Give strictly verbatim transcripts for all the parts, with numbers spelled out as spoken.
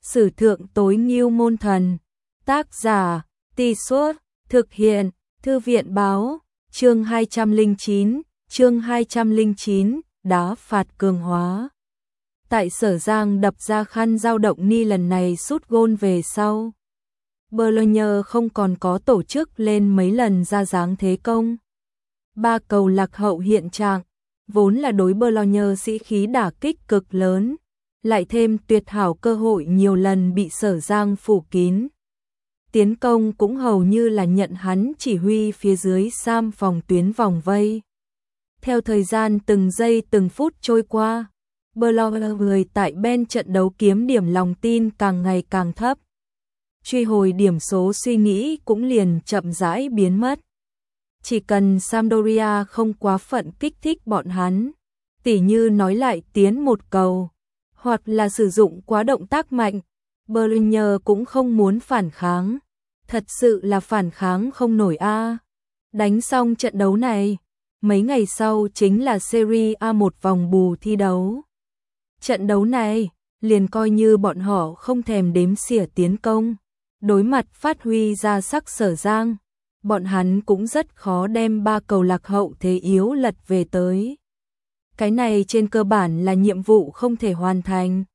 Sử thượng tối ngưu môn thần. Tác giả, Tì Suốt, thực hiện, Thư viện báo, chương hai trăm lẻ chín, chương hai trăm lẻ chín, đá phạt cường hóa. Tại Sở Giang đập ra khăn dao động ni lần này sút gôn về sau. Bologna không còn có tổ chức lên mấy lần ra dáng thế công. Ba cầu lạc hậu hiện trạng, vốn là đối Bologna sĩ khí đả kích cực lớn, lại thêm tuyệt hảo cơ hội nhiều lần bị Sở Giang phủ kín. Tiến công cũng hầu như là nhận hắn chỉ huy phía dưới Sam phòng tuyến vòng vây. Theo thời gian từng giây từng phút trôi qua, Bologna người tại bên trận đấu kiếm điểm lòng tin càng ngày càng thấp. Truy hồi điểm số suy nghĩ cũng liền chậm rãi biến mất. Chỉ cần Sampdoria không quá phận kích thích bọn hắn, tỉ như nói lại tiến một cầu, hoặc là sử dụng quá động tác mạnh, Bologna cũng không muốn phản kháng. Thật sự là phản kháng không nổi a. Đánh xong trận đấu này, mấy ngày sau chính là Serie A một vòng bù thi đấu. Trận đấu này, liền coi như bọn họ không thèm đếm xỉa tiến công, đối mặt phát huy ra sắc Sở Giang, bọn hắn cũng rất khó đem ba cầu lạc hậu thế yếu lật về tới. Cái này trên cơ bản là nhiệm vụ không thể hoàn thành.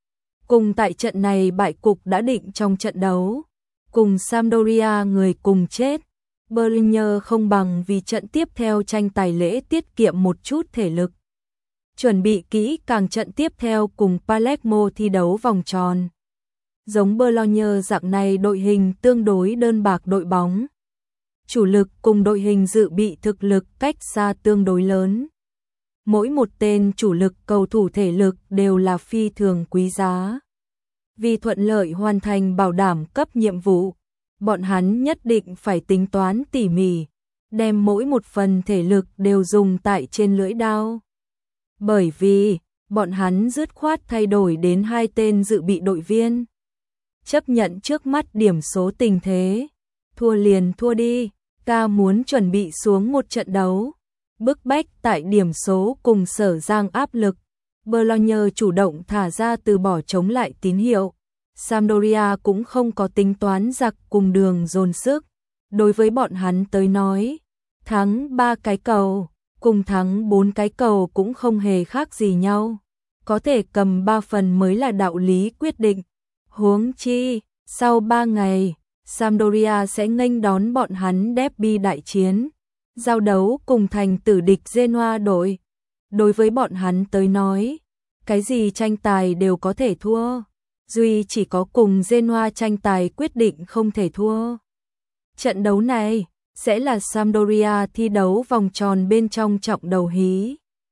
Cùng tại trận này bại cục đã định trong trận đấu, cùng Sampdoria người cùng chết, Bologna không bằng vì trận tiếp theo tranh tài lễ tiết kiệm một chút thể lực. Chuẩn bị kỹ càng trận tiếp theo cùng Palermo thi đấu vòng tròn. Giống Bologna dạng này đội hình tương đối đơn bạc đội bóng. Chủ lực cùng đội hình dự bị thực lực cách xa tương đối lớn. Mỗi một tên chủ lực cầu thủ thể lực đều là phi thường quý giá. Vì thuận lợi hoàn thành bảo đảm cấp nhiệm vụ, bọn hắn nhất định phải tính toán tỉ mỉ, đem mỗi một phần thể lực đều dùng tại trên lưỡi dao. Bởi vì, bọn hắn dứt khoát thay đổi đến hai tên dự bị đội viên. Chấp nhận trước mắt điểm số tình thế, thua liền thua đi, ca muốn chuẩn bị xuống một trận đấu. Bức bách tại điểm số cùng Sở Giang áp lực, Bologna chủ động thả ra từ bỏ chống lại tín hiệu. Sampdoria cũng không có tính toán giặc cùng đường dồn sức. Đối với bọn hắn tới nói, thắng ba cái cầu, cùng thắng bốn cái cầu cũng không hề khác gì nhau. Có thể cầm ba phần mới là đạo lý quyết định. Huống chi, sau ba ngày, Sampdoria sẽ nghênh đón bọn hắn derby đại chiến. Giao đấu cùng thành tử địch Genoa đội. Đối với bọn hắn tới nói, cái gì tranh tài đều có thể thua. Duy chỉ có cùng Genoa tranh tài quyết định không thể thua. Trận đấu này sẽ là Sampdoria thi đấu vòng tròn bên trong trọng đầu hí.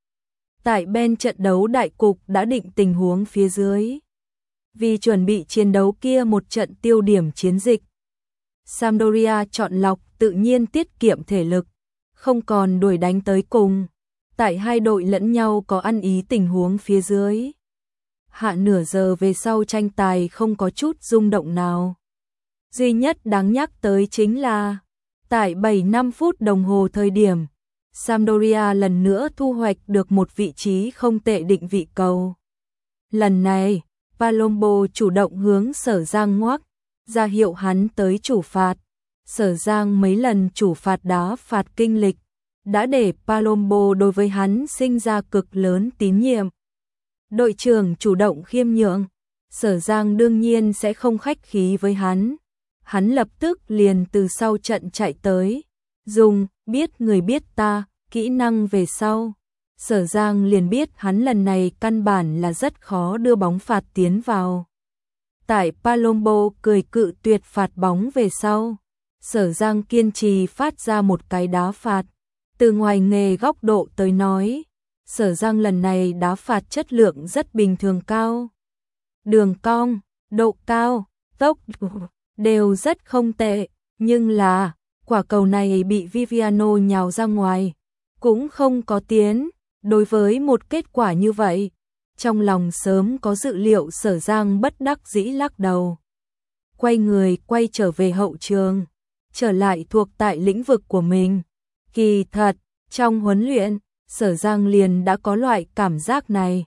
Tại bên trận đấu đại cục đã định tình huống phía dưới. Vì chuẩn bị chiến đấu kia một trận tiêu điểm chiến dịch, Sampdoria chọn lọc tự nhiên tiết kiệm thể lực, không còn đuổi đánh tới cùng. Tại hai đội lẫn nhau có ăn ý tình huống phía dưới. Hạ nửa giờ về sau tranh tài không có chút rung động nào. Duy nhất đáng nhắc tới chính là, tại bảy mươi lăm phút đồng hồ thời điểm, Sampdoria lần nữa thu hoạch được một vị trí không tệ định vị cầu. Lần này, Palombo chủ động hướng Sở Giang ngoắc, ra hiệu hắn tới chủ phạt. Sở Giang mấy lần chủ phạt đá phạt kinh lịch, đã để Palombo đối với hắn sinh ra cực lớn tín nhiệm. Đội trưởng chủ động khiêm nhượng, Sở Giang đương nhiên sẽ không khách khí với hắn. Hắn lập tức liền từ sau trận chạy tới, dùng biết người biết ta, kỹ năng về sau. Sở Giang liền biết hắn lần này căn bản là rất khó đưa bóng phạt tiến vào. Tại Palombo cười cự tuyệt phạt bóng về sau, Sở Giang kiên trì phát ra một cái đá phạt. Từ ngoài nghề góc độ tới nói, Sở Giang lần này đá phạt chất lượng rất bình thường cao. Đường cong, độ cao, tốc đều rất không tệ, nhưng là quả cầu này bị Viviano nhào ra ngoài, cũng không có tiến. Đối với một kết quả như vậy, trong lòng sớm có dự liệu, Sở Giang bất đắc dĩ lắc đầu. Quay người quay trở về hậu trường, trở lại thuộc tại lĩnh vực của mình. Kỳ thật, trong huấn luyện, Sở Giang liền đã có loại cảm giác này.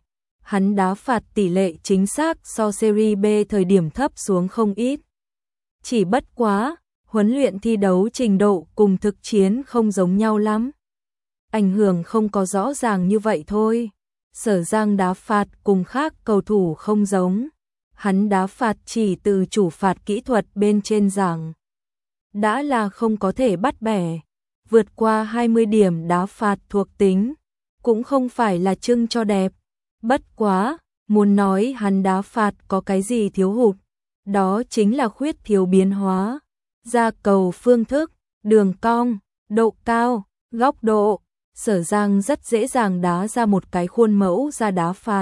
hắn đá phạt tỷ lệ chính xác so Serie B thời điểm thấp xuống không ít. Chỉ bất quá, huấn luyện thi đấu trình độ cùng thực chiến không giống nhau lắm. Ảnh hưởng không có rõ ràng như vậy thôi. Sở Giang đá phạt cùng khác cầu thủ không giống. Hắn đá phạt chỉ từ chủ phạt kỹ thuật bên trên giảng. Đã là không có thể bắt bẻ. Vượt qua hai mươi điểm đá phạt thuộc tính. Cũng không phải là trưng cho đẹp. Bất quá, muốn nói hắn đá phạt có cái gì thiếu hụt. Đó chính là khuyết thiếu biến hóa. Ra cầu phương thức, đường cong, độ cao, góc độ. Sở Giang rất dễ dàng đá ra một cái khuôn mẫu ra đá phạt.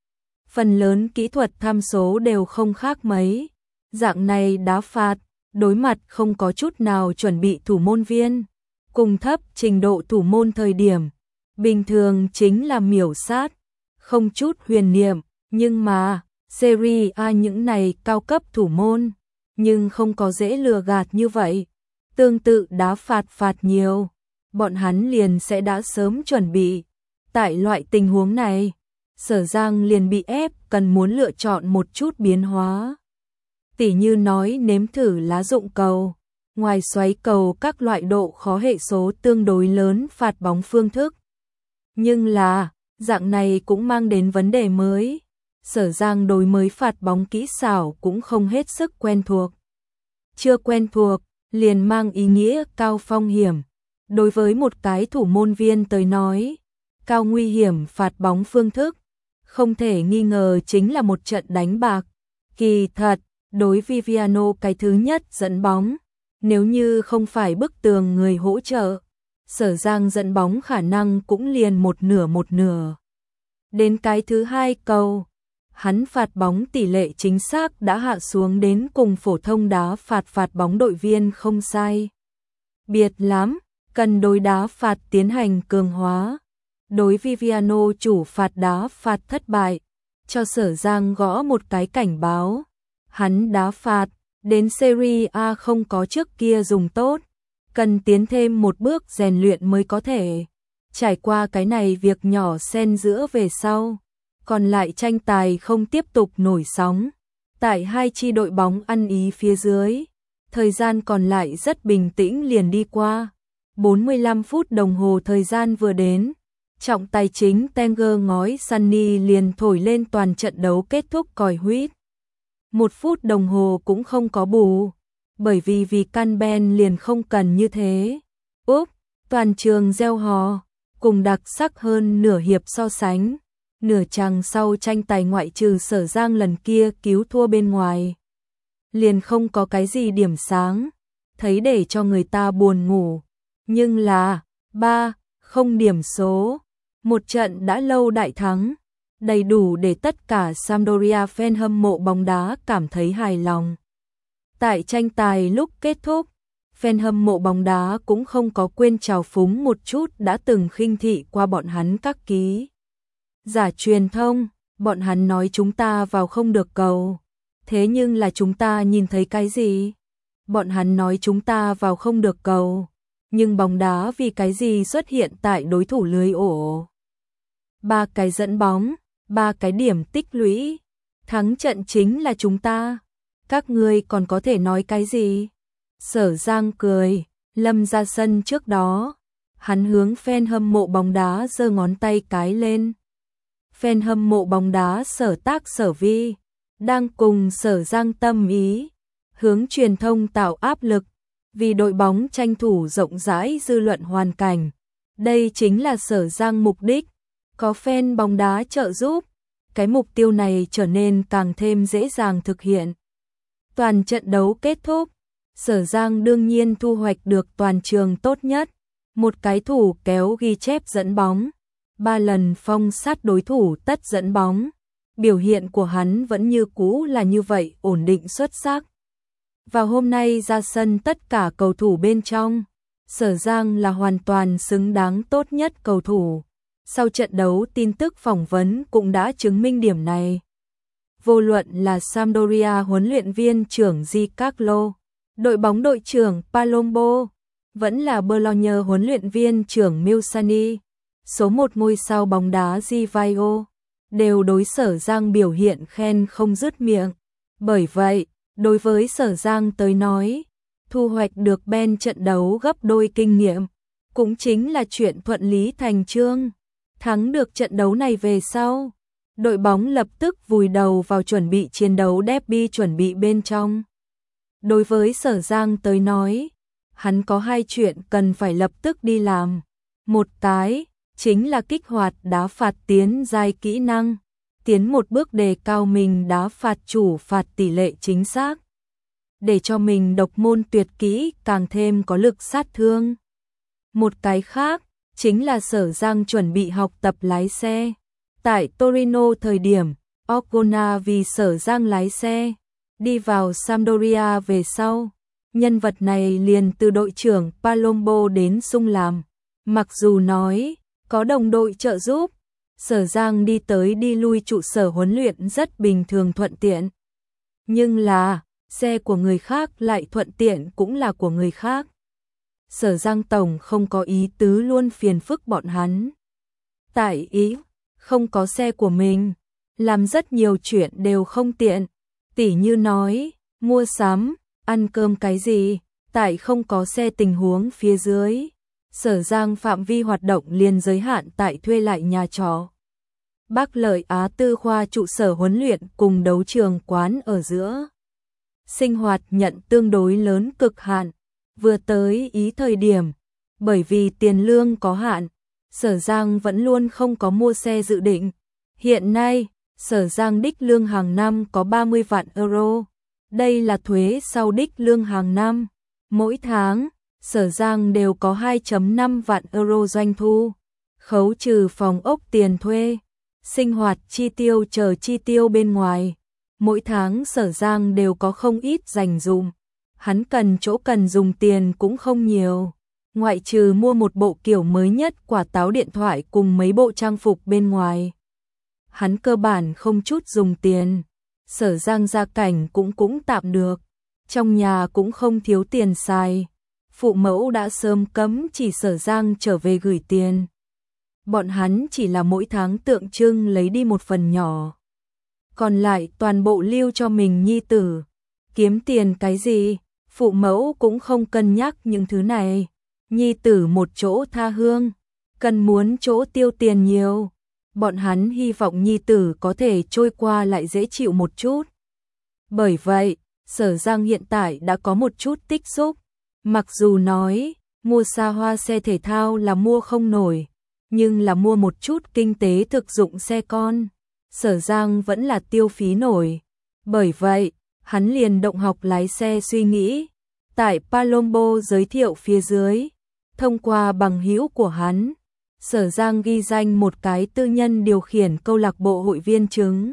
Phần lớn kỹ thuật tham số đều không khác mấy. Dạng này đá phạt, đối mặt không có chút nào chuẩn bị thủ môn viên. Cùng thấp trình độ thủ môn thời điểm. Bình thường chính là miểu sát. Không chút huyền niệm, nhưng mà, Serie A những này cao cấp thủ môn. Nhưng không có dễ lừa gạt như vậy. Tương tự đá phạt phạt nhiều. Bọn hắn liền sẽ đã sớm chuẩn bị. Tại loại tình huống này, Sở Giang liền bị ép cần muốn lựa chọn một chút biến hóa. Tỉ như nói nếm thử lá dụng cầu, ngoài xoáy cầu các loại độ khó hệ số tương đối lớn phạt bóng phương thức. Nhưng là, dạng này cũng mang đến vấn đề mới. Sở Giang đối mới phạt bóng kỹ xảo cũng không hết sức quen thuộc. Chưa quen thuộc, liền mang ý nghĩa cao phong hiểm. Đối với một cái thủ môn viên tới nói, cao nguy hiểm phạt bóng phương thức, không thể nghi ngờ chính là một trận đánh bạc. Kỳ thật, đối Viviano cái thứ nhất dẫn bóng, nếu như không phải bức tường người hỗ trợ, Sở Giang dẫn bóng khả năng cũng liền một nửa một nửa. Đến cái thứ hai cầu, hắn phạt bóng tỷ lệ chính xác đã hạ xuống đến cùng phổ thông đá phạt phạt bóng đội viên không sai. Biệt lắm, cần đối đá phạt tiến hành cường hóa. Đối Viviano chủ phạt đá phạt thất bại, cho Sở Giang gõ một cái cảnh báo. Hắn đá phạt, đến Serie A không có trước kia dùng tốt, cần tiến thêm một bước rèn luyện mới có thể. Trải qua cái này việc nhỏ xen giữa về sau, còn lại tranh tài không tiếp tục nổi sóng. Tại hai chi đội bóng ăn ý phía dưới, thời gian còn lại rất bình tĩnh liền đi qua. bốn mươi lăm phút đồng hồ thời gian vừa đến, trọng tài chính Tenger ngói Sunny liền thổi lên toàn trận đấu kết thúc còi huýt. Một phút đồng hồ cũng không có bù, bởi vì vì căn ben liền không cần như thế. Úp, toàn trường reo hò, cùng đặc sắc hơn nửa hiệp so sánh. Nửa chặng sau tranh tài ngoại trừ Sở Giang lần kia cứu thua bên ngoài, liền không có cái gì điểm sáng, thấy để cho người ta buồn ngủ. Nhưng là, ba không điểm số, một trận đã lâu đại thắng, đầy đủ để tất cả Sampdoria fan hâm mộ bóng đá cảm thấy hài lòng. Tại tranh tài lúc kết thúc, fan hâm mộ bóng đá cũng không có quên chào phúng một chút đã từng khinh thị qua bọn hắn các ký giả truyền thông. Bọn hắn nói chúng ta vào không được cầu, thế nhưng là chúng ta nhìn thấy cái gì? Bọn hắn nói chúng ta vào không được cầu, nhưng bóng đá vì cái gì xuất hiện tại đối thủ lưới ổ? Ba cái dẫn bóng, ba cái điểm tích lũy, thắng trận chính là chúng ta. Các ngươi còn có thể nói cái gì? Sở Giang cười, Lâm ra sân trước đó, hắn hướng fan hâm mộ bóng đá giơ ngón tay cái lên. Fan hâm mộ bóng đá Sở Tác Sở Vi đang cùng Sở Giang tâm ý, hướng truyền thông tạo áp lực, vì đội bóng tranh thủ rộng rãi dư luận hoàn cảnh. Đây chính là Sở Giang mục đích, có fan bóng đá trợ giúp, cái mục tiêu này trở nên càng thêm dễ dàng thực hiện. Toàn trận đấu kết thúc, Sở Giang đương nhiên thu hoạch được toàn trường tốt nhất, một cái thủ kéo ghi chép dẫn bóng, ba lần phong sát đối thủ tất dẫn bóng. Biểu hiện của hắn vẫn như cũ là như vậy, ổn định xuất sắc. Vào hôm nay ra sân tất cả cầu thủ bên trong, Sở Giang là hoàn toàn xứng đáng tốt nhất cầu thủ. Sau trận đấu tin tức phỏng vấn cũng đã chứng minh điểm này. Vô luận là Sampdoria huấn luyện viên trưởng Giancarlo, đội bóng đội trưởng Palombo, vẫn là Bologna huấn luyện viên trưởng Milsani, số một ngôi sao bóng đá Di Vaio, đều đối Sở Giang biểu hiện khen không dứt miệng. Bởi vậy, đối với Sở Giang tới nói, thu hoạch được Ben trận đấu gấp đôi kinh nghiệm, cũng chính là chuyện thuận lý thành chương. Thắng được trận đấu này về sau, đội bóng lập tức vùi đầu vào chuẩn bị chiến đấu derby chuẩn bị bên trong. Đối với Sở Giang tới nói, hắn có hai chuyện cần phải lập tức đi làm. Một cái, chính là kích hoạt đá phạt tiến giai kỹ năng, tiến một bước đề cao mình đá phạt chủ phạt tỷ lệ chính xác, để cho mình độc môn tuyệt kỹ càng thêm có lực sát thương. Một cái khác, chính là Sở Giang chuẩn bị học tập lái xe. Tại Torino thời điểm, Orgona vì Sở Giang lái xe, đi vào Sampdoria về sau, nhân vật này liền từ đội trưởng Palombo đến sung làm. Mặc dù nói, có đồng đội trợ giúp, Sở Giang đi tới đi lui trụ sở huấn luyện rất bình thường thuận tiện. Nhưng là, xe của người khác lại thuận tiện cũng là của người khác. Sở Giang tổng không có ý tứ luôn phiền phức bọn hắn. Tại ý, không có xe của mình, làm rất nhiều chuyện đều không tiện. Tỉ như nói, mua sắm, ăn cơm cái gì, tại không có xe tình huống phía dưới. Sở Giang phạm vi hoạt động liền giới hạn tại thuê lại nhà trọ. Bắc Lợi Á Tư khoa trụ sở huấn luyện cùng đấu trường quán ở giữa. Sinh hoạt nhận tương đối lớn cực hạn, vừa tới ý thời điểm, bởi vì tiền lương có hạn, Sở Giang vẫn luôn không có mua xe dự định. Hiện nay, Sở Giang đích lương hàng năm có ba mươi vạn euro. Đây là thuế sau đích lương hàng năm. Mỗi tháng, Sở Giang đều có hai phẩy năm vạn euro doanh thu. Khấu trừ phòng ốc tiền thuê, sinh hoạt chi tiêu chờ chi tiêu bên ngoài. Mỗi tháng Sở Giang đều có không ít dành dụm. Hắn cần chỗ cần dùng tiền cũng không nhiều. Ngoại trừ mua một bộ kiểu mới nhất quả táo điện thoại cùng mấy bộ trang phục bên ngoài. Hắn cơ bản không chút dùng tiền. Sở Giang gia cảnh cũng cũng tạm được. Trong nhà cũng không thiếu tiền xài. Phụ mẫu đã sớm cấm chỉ Sở Giang trở về gửi tiền. Bọn hắn chỉ là mỗi tháng tượng trưng lấy đi một phần nhỏ. Còn lại toàn bộ lưu cho mình nhi tử. Kiếm tiền cái gì, phụ mẫu cũng không cân nhắc những thứ này. Nhi tử một chỗ tha hương, cần muốn chỗ tiêu tiền nhiều. Bọn hắn hy vọng nhi tử có thể trôi qua lại dễ chịu một chút. Bởi vậy, Sở Giang hiện tại đã có một chút tích xúc. Mặc dù nói, mua xa hoa xe thể thao là mua không nổi, nhưng là mua một chút kinh tế thực dụng xe con, Sở Giang vẫn là tiêu phí nổi. Bởi vậy, hắn liền động học lái xe suy nghĩ. Tại Palombo giới thiệu phía dưới, thông qua bằng hữu của hắn, Sở Giang ghi danh một cái tư nhân điều khiển câu lạc bộ hội viên chứng.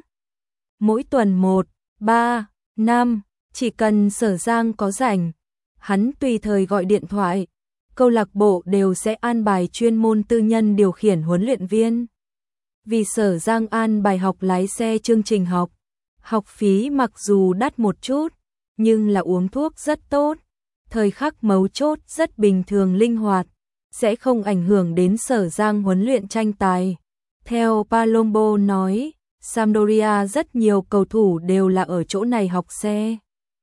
Mỗi tuần một, ba, năm, chỉ cần Sở Giang có rảnh, hắn tùy thời gọi điện thoại, câu lạc bộ đều sẽ an bài chuyên môn tư nhân điều khiển huấn luyện viên. Vì Sở Giang an bài học lái xe chương trình học, học phí mặc dù đắt một chút, nhưng là uống thuốc rất tốt, thời khắc mấu chốt rất bình thường linh hoạt, sẽ không ảnh hưởng đến Sở Giang huấn luyện tranh tài. Theo Palombo nói, Sampdoria rất nhiều cầu thủ đều là ở chỗ này học xe.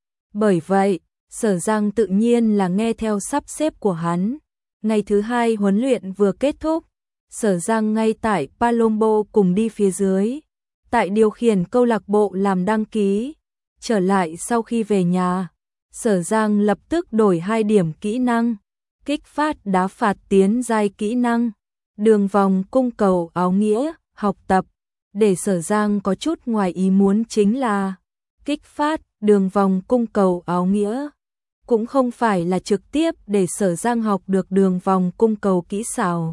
Bởi vậy, Sở Giang tự nhiên là nghe theo sắp xếp của hắn. Ngày thứ hai huấn luyện vừa kết thúc, Sở Giang ngay tại Palombo cùng đi phía dưới, tại điều khiển câu lạc bộ làm đăng ký. Trở lại sau khi về nhà, Sở Giang lập tức đổi hai điểm kỹ năng, kích phát đá phạt tiến giai kỹ năng, đường vòng cung cầu áo nghĩa, học tập. Để Sở Giang có chút ngoài ý muốn chính là kích phát đường vòng cung cầu áo nghĩa cũng không phải là trực tiếp để Sở Giang học được đường vòng cung cầu kỹ xảo,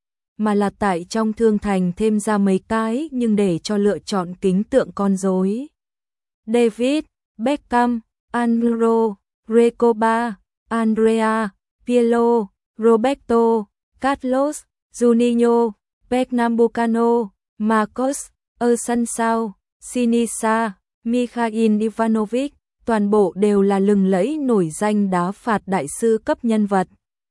mà là tại trong thương thành thêm ra mấy cái nhưng để cho lựa chọn kính tượng con rối. David, Beckham, Alvaro, Recoba, Andrea, Pirlo, Roberto, Carlos, Juninho, Pernambucano, Marcos, Asensio, Sinisa, Mikhail Ivanovic, toàn bộ đều là lừng lẫy nổi danh đá phạt đại sư cấp nhân vật.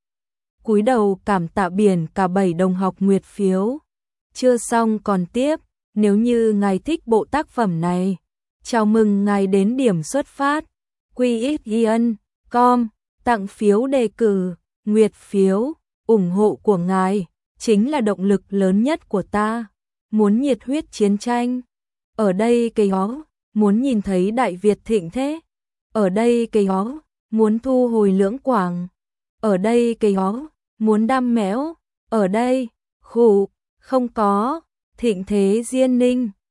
Cúi đầu cảm tạ biển cả bảy đồng học nguyệt phiếu. Chưa xong còn tiếp. Nếu như ngài thích bộ tác phẩm này, chào mừng ngài đến điểm xuất phát quy x ion chấm com tặng phiếu đề cử, nguyệt phiếu, ủng hộ của ngài chính là động lực lớn nhất của ta. Muốn nhiệt huyết chiến tranh, ở đây cây ó, muốn nhìn thấy Đại Việt thịnh thế, ở đây cây ó, muốn thu hồi Lưỡng Quảng, ở đây cây ó, muốn đam mẽo, ở đây, khủ, không có, thịnh thế Diên Ninh.